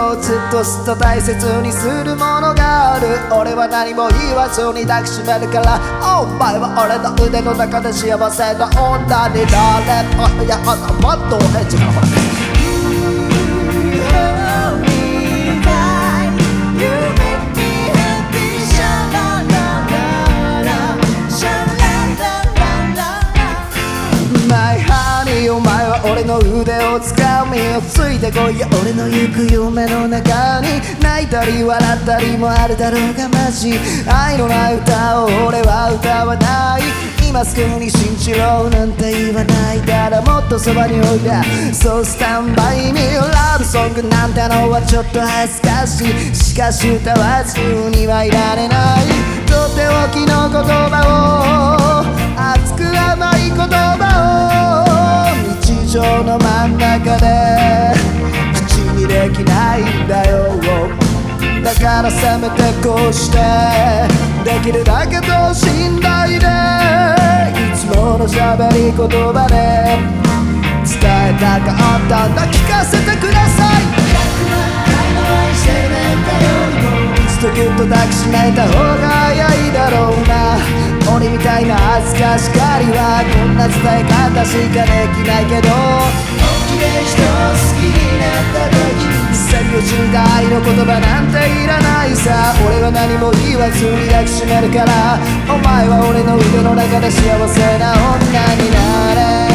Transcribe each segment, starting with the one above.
をずっと大切にするものがある。俺は何も言わずに抱きしめるから、お前は俺の腕の中で幸せな女になれ。いやもっとエッチなほらお前は俺の腕をつかみついてこいや俺の行く夢の中に泣いたり笑ったりもあるだろうがマジ愛のない歌を俺は歌わない今すぐに信じろなんて言わないからもっとそばにおいでそうスタンバイにラブソングなんてのはちょっと恥ずかしいしかし歌わずにはいられないとっておきの言葉を熱く甘い言葉を日常の真ん中で口にできないんだよだからせめてこうしてできるだけ等身大でいつもの喋り言葉で伝えたかったんだ聞かせてくださいいつとぎゅっと抱きしめた方が早いだろうな俺みたいな恥ずかしがりはこんな伝え方しかできないけど本気で人を好きになった時先を知りた愛の言葉なんていらないさ俺は何も言わずに抱きしめるからお前は俺の腕の中で幸せな女になれ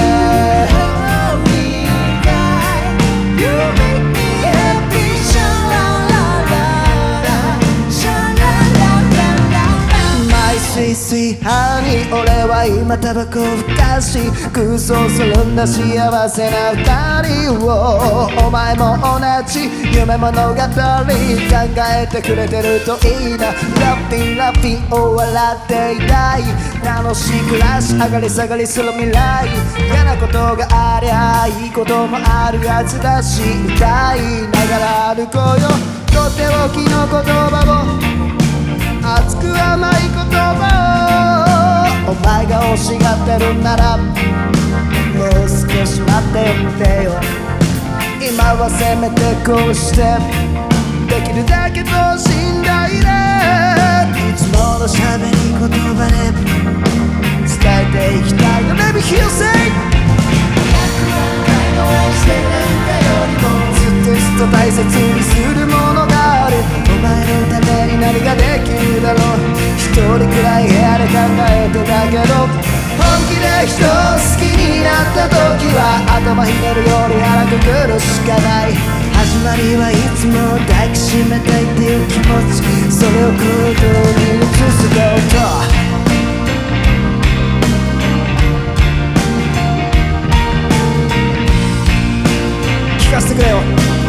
Sweet honey 俺は今タバコをふかし空想するんだ幸せな二人をお前も同じ夢物語考えてくれてるといいなラッピンラッピンを笑っていたい楽しい暮らし上がり下がりする未来嫌なことがありゃいいこともあるはずだし歌いながら歩こうよとっておきの言葉を熱く甘い言葉をお前が欲しがってるならもう少し待ってみてよ今はせめてこうしてできるだけ等身大でいつもの喋り言葉で伝えていきたいよ Let me hear you say ずっと大切にするものがあるお前のために何ができるだろう一人くらい部屋で考えてたけど本気で人を好きになった時は頭ひねるより腹くくるしかない始まりはいつも抱きしめたいっていう気持ちそれを行動に移すこと聞かせてくれよ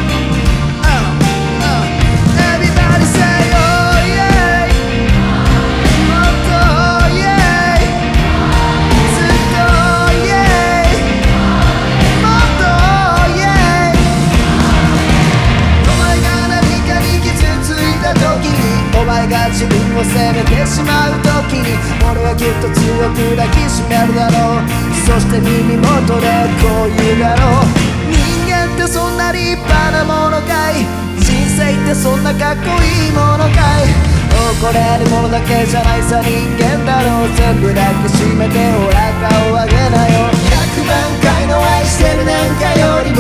自分を責めてしまう時に俺はきっと強く抱きしめるだろうそして耳元でこう言うだろう人間ってそんな立派なものかい人生ってそんなかっこいいものかい誇れるものだけじゃないさ人間だろう全部抱きしめてほら顔上げなよ100万回の愛してるなんかよりも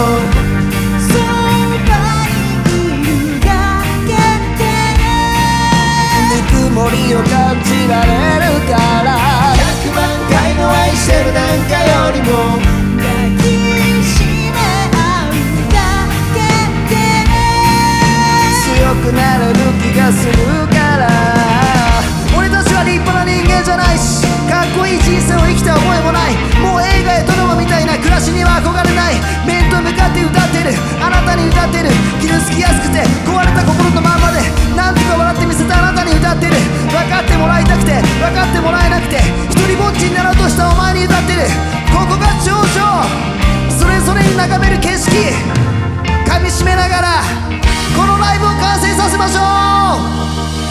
森を感じられるから100万回の愛してるなんかよりも抱きしめ合うだけで強くなれる気がするから俺たちは立派な人間じゃないしかっこいい人生を生きた覚えもないもう映画やドラマみたいな暮らしには憧れない面と向かって歌ってるあなたに歌ってる傷つきやすくて壊れた心のままでなんとか笑ってみせたあなたに歌ってる分かってもらいたくて分かってもらえなくて一人ぼっちになろうとしたお前に歌ってるここが頂上それぞれに眺める景色噛みしめながらこのライブを完成させましょう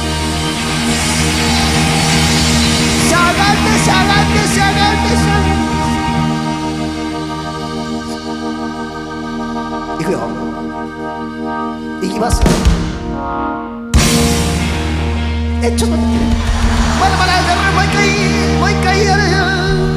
しゃがんでしゃがんでしゃがんでしゃがんでいくよいきますよちょっと待って、まだまだやる、もう一回やるよ。